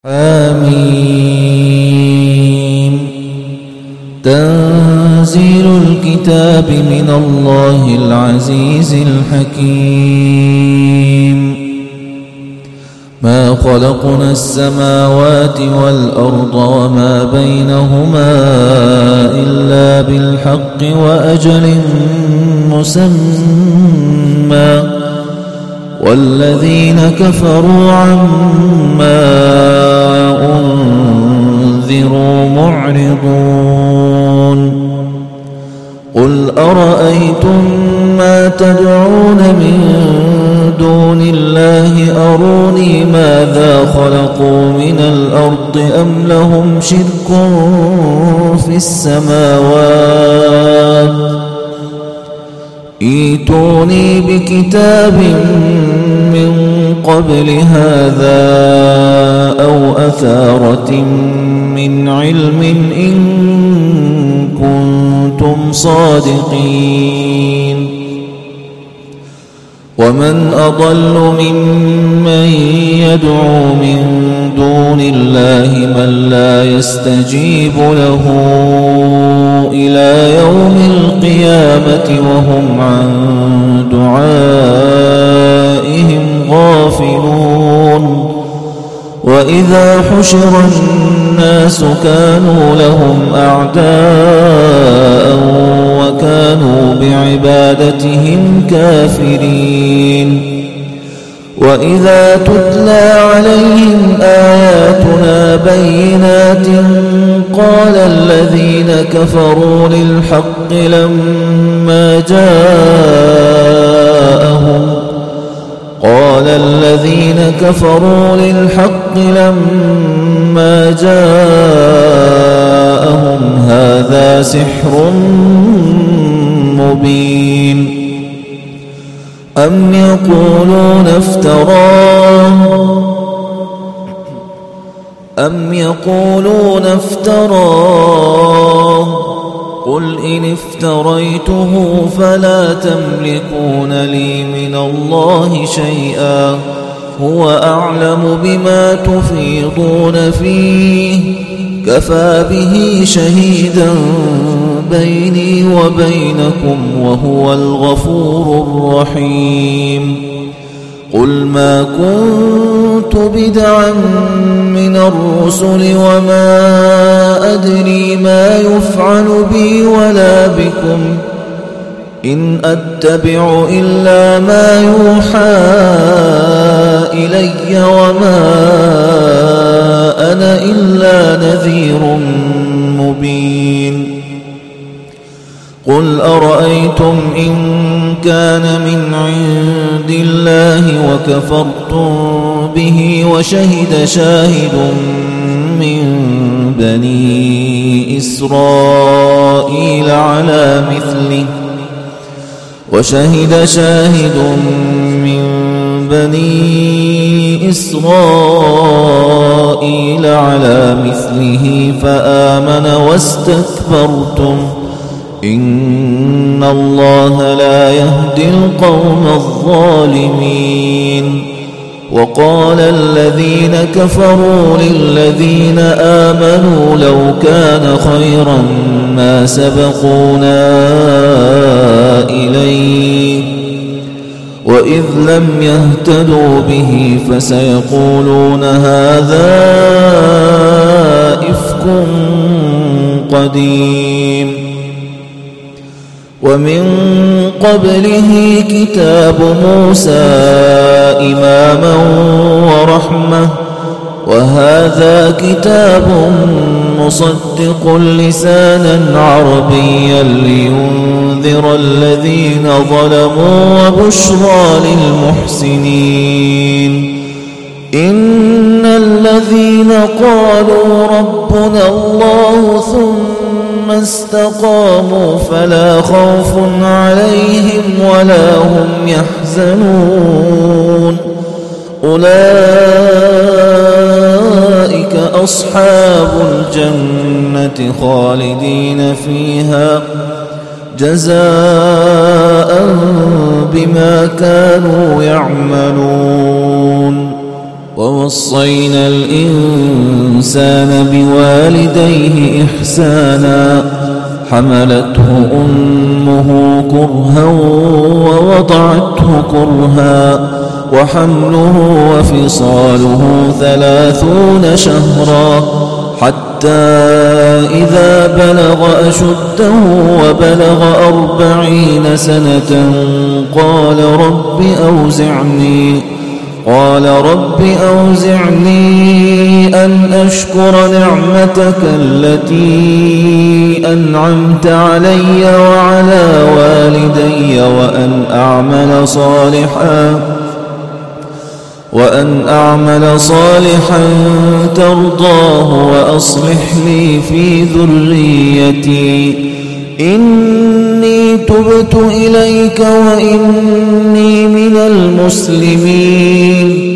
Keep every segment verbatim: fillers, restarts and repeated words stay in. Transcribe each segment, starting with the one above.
آمين. تنزيل الكتاب من الله العزيز الحكيم. ما خلقنا السماوات والأرض وما بينهما إلا بالحق وأجل مسمى، والذين كفروا عما أنذروا معرضون. قل أرأيتم ما تدعون من دون الله أروني ماذا خلقوا من الأرض أم لهم شرك في السماوات ائتوني بكتاب من قبل هذا أو أثارة من علم إن كنتم صادقين. ومن أضل ممن يدعو من دون الله من لا يستجيب له إلى يوم القيامة وهم عن دعائهم غافلون. وإذا حشر الناس كانوا لهم أعداء وكانوا بعبادتهم كافرين. وإذا تتلى عليهم آياتنا بينات قال الذين كفروا للحق لما جاءهم قال الذين كفروا للحق لما جاءهم هذا سحر مبين. أم يقولون افتراه أم يقولون افتراه قل إن افتريته فلا تملكون لي من الله شيئا هو أعلم بما تفيضون فيه كفى به شهيدا بيني وبينكم وهو الغفور الرحيم. قل ما كنت بدعا من الرسل وما أدري ما يفعل بي ولا بكم إن أتبع إلا ما يوحى إلي وما أنا إلا نذير مبين. قل أرأيتم إن كان من عند الله وكفرتم به وشهد شاهد من بني إسرائيل على مثله وشهد شاهد من بني إسرائيل على مثله فآمن واستكبرتم إن الله لا يهدي القوم الظالمين. وقال الذين كفروا للذين آمنوا لو كان خيرا ما سبقونا إليه وإذ لم يهتدوا به فسيقولون هذا إفك قديم. ومن قبله كتاب موسى إماما ورحمة وهذا كتاب مصدق لسانا عربيا لينذر الذين ظلموا وبشرى للمحسنين. إن الذين قالوا ربنا الله ثم استقاموا فلا خوف عليهم ولا هم يحزنون أولئك أصحاب الجنة خالدين فيها جزاء بما كانوا يعملون. ووصينا الإنسان بوالديه إحسانا حملته أمه كرها ووضعته كرها وحمله وفصاله ثلاثون شهرا حتى إذا بلغ أشده وبلغ أربعين سنة قال رب أوزعني قال رب أوزعني أن أشكر نعمتك التي أنعمت علي وعلى والدي وأن أعمل صالحا وأن أعمل صالحا ترضاه وأصلح لي في ذريتي إني تبت إليك وإني من المسلمين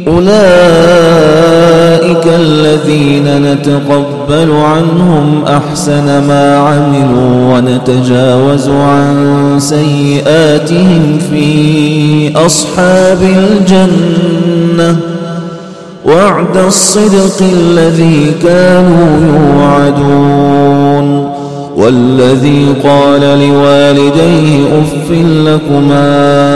أولئك الذين نتقبل عنهم أحسن ما عملوا ونتجاوز عن سيئاتهم في أصحاب الجنة وعد الصدق الذي كانوا يوعدون والذي قال لوالديه أف لكما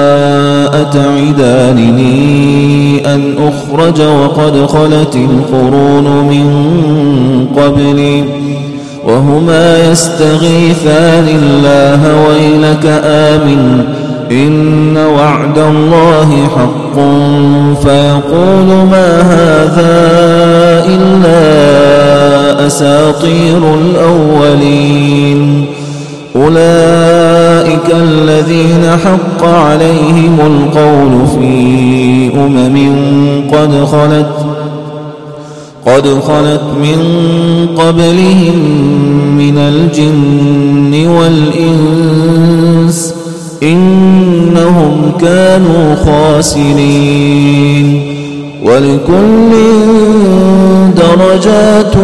أتعدانني أن أخرج وقد خلت القرون من قبلي وهما يستغيثان الله ويلك آمن إن وعد الله حق فيقول ما هذا إلا أساطير الأولين أولئك الذين حق عليهم القول في أمم قد خلت قد خلت من قبلهم من الجن والإنس إنهم كانوا خاسرين ولكل درجات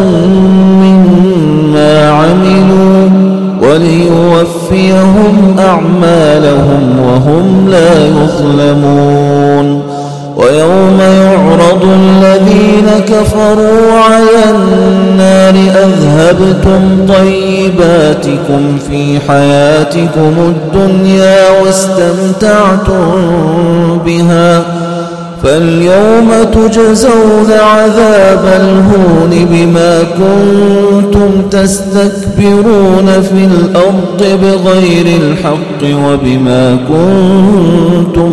مما عملوا وليوفيهم أعمالهم وهم لا يظلمون ويوم يعرض الذين كفروا على النار أذهبتم طيباتكم في حياتكم الدنيا واستمتعتم بها فاليوم تجزون عذاب الهون بما كنتم تستكبرون في الأرض بغير الحق وبما كنتم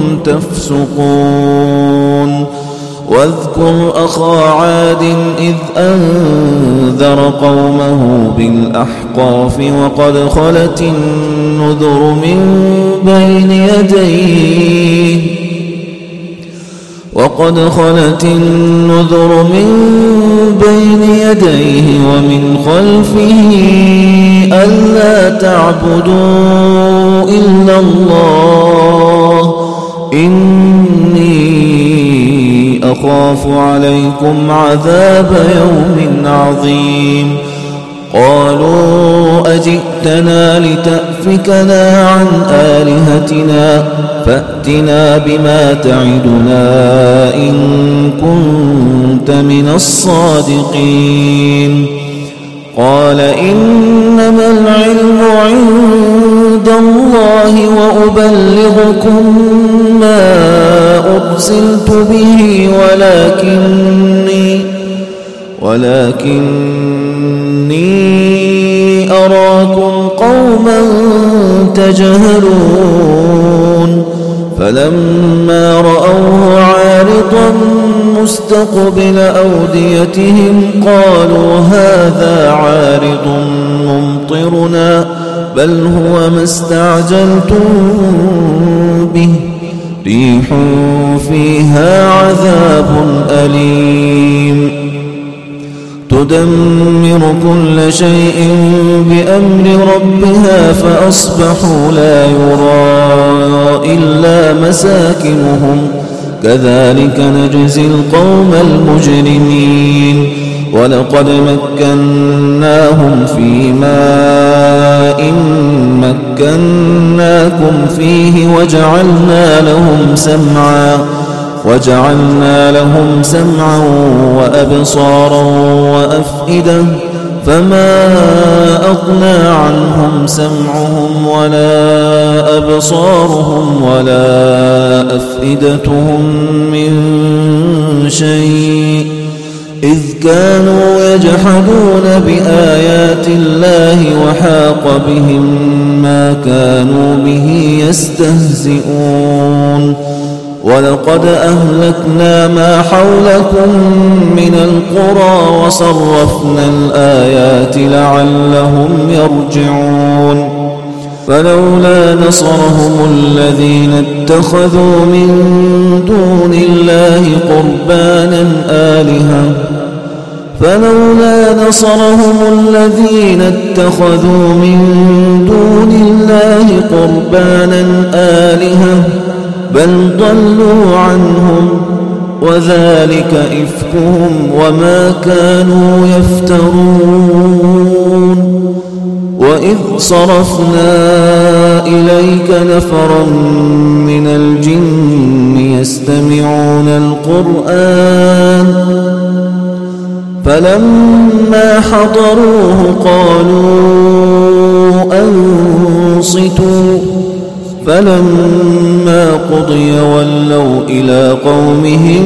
تفسقون واذكر أخا عاد إذ أنذر قومه بالأحقاف وقد خلت النذر من بين يديه وقد خلت النذر من بين يديه ومن خلفه ألا تعبدوا إلا الله إني أخاف عليكم عذاب يوم عظيم قالوا أجئتنا لتأفكنا عن آلهتنا فأتنا بما تعدنا إن كنت من الصادقين قال إنما العلم عند الله وأبلغكم ما أرسلت به ولكني ولكني أراكم قوما تجهلون فلما رأوه عارضا مستقبل أوديتهم قالوا هذا عارض ممطرنا بل هو ما استعجلتم به ريح فيها عذاب أليم تدمر كل شيء بأمر ربها فأصبحوا لا يرى إلا مساكنهم كذلك نجزي القوم المجرمين ولقد مكناهم في ماء مكناكم فيه وجعلنا لهم سمعا وجعلنا لهم سمعا وأبصارا وأفئدة فما أغنى عنهم سمعهم ولا أبصارهم ولا أفئدتهم من شيء إذ كانوا يجحدون بآيات الله وحاق بهم ما كانوا به يستهزئون ولقد أهلكنا ما حولكم من القرى وصرفنا الآيات لعلهم يرجعون فلولا نصرهم الذين اتخذوا من دون الله قربانا آلهة فلولا نصرهم الذين اتخذوا من دون الله قربانا آلهة بل ضلوا عنهم وذلك إفكهم وما كانوا يفترون وإذ صرفنا إليك نفرا من الجن يستمعون القرآن فلما حضروه قالوا أنصتوا فلما قضي ولوا إلى قومهم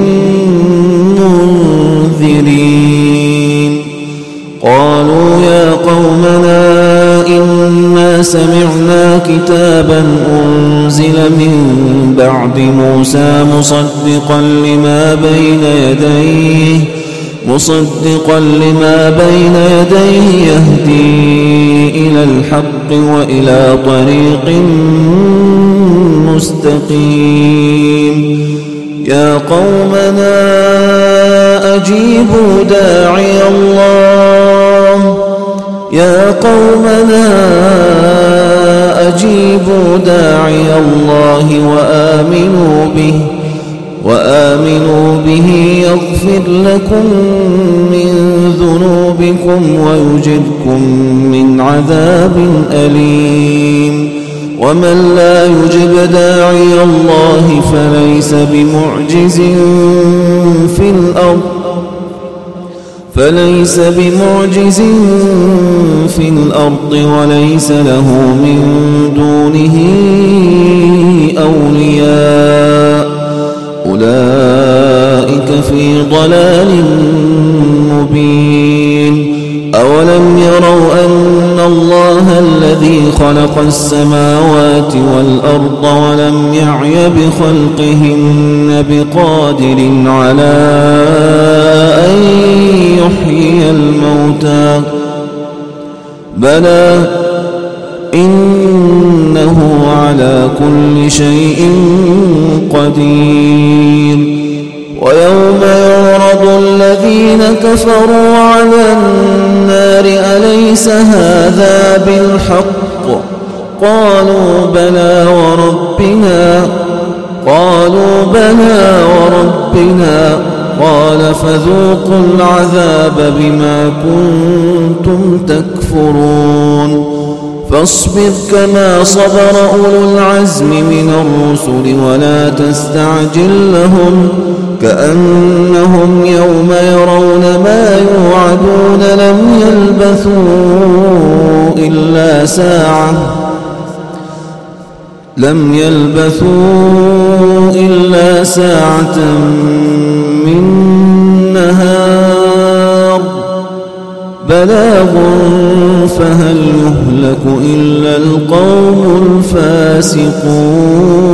منذرين قالوا يا قومنا إنا سمعنا كتابا أنزل من بعد موسى مصدقا لما بين يديه مصدقا لما بين يديه يهدي إلى الحق وإلى طريق مستقيم يا قومنا أجيبوا داعي الله يا قومنا أجيبوا داعي الله وآمنوا به وآمنوا به يغفر لكم من ذنوبكم ويجركم من عذاب أليم ومن لا يجب داعي الله فليس بمعجز في الأرض فليس بمعجز في الأرض وليس له من دونه أولياء أولئك في ضلال مبين أولم يروا أن الله الذي خلق السماوات والأرض ولم يعي بخلقهن بقادر على أن يحيي الموتى بلى إنه على كل شيء قدير ويوم يعرض الذين كفروا على النار أليس هذا بالحق قالوا بلى وربنا قالوا بلى وربنا قال فذوقوا العذاب بما كنتم تكفرون فاصبر كما صبر أولو العزم من الرسل ولا تستعجل لهم كأنهم يوم يرون ما يوعدون لم يلبثوا إلا ساعة لم يلبثوا إلا ساعة من نهار بلاغ فهل يهلك إلا القوم الفاسقون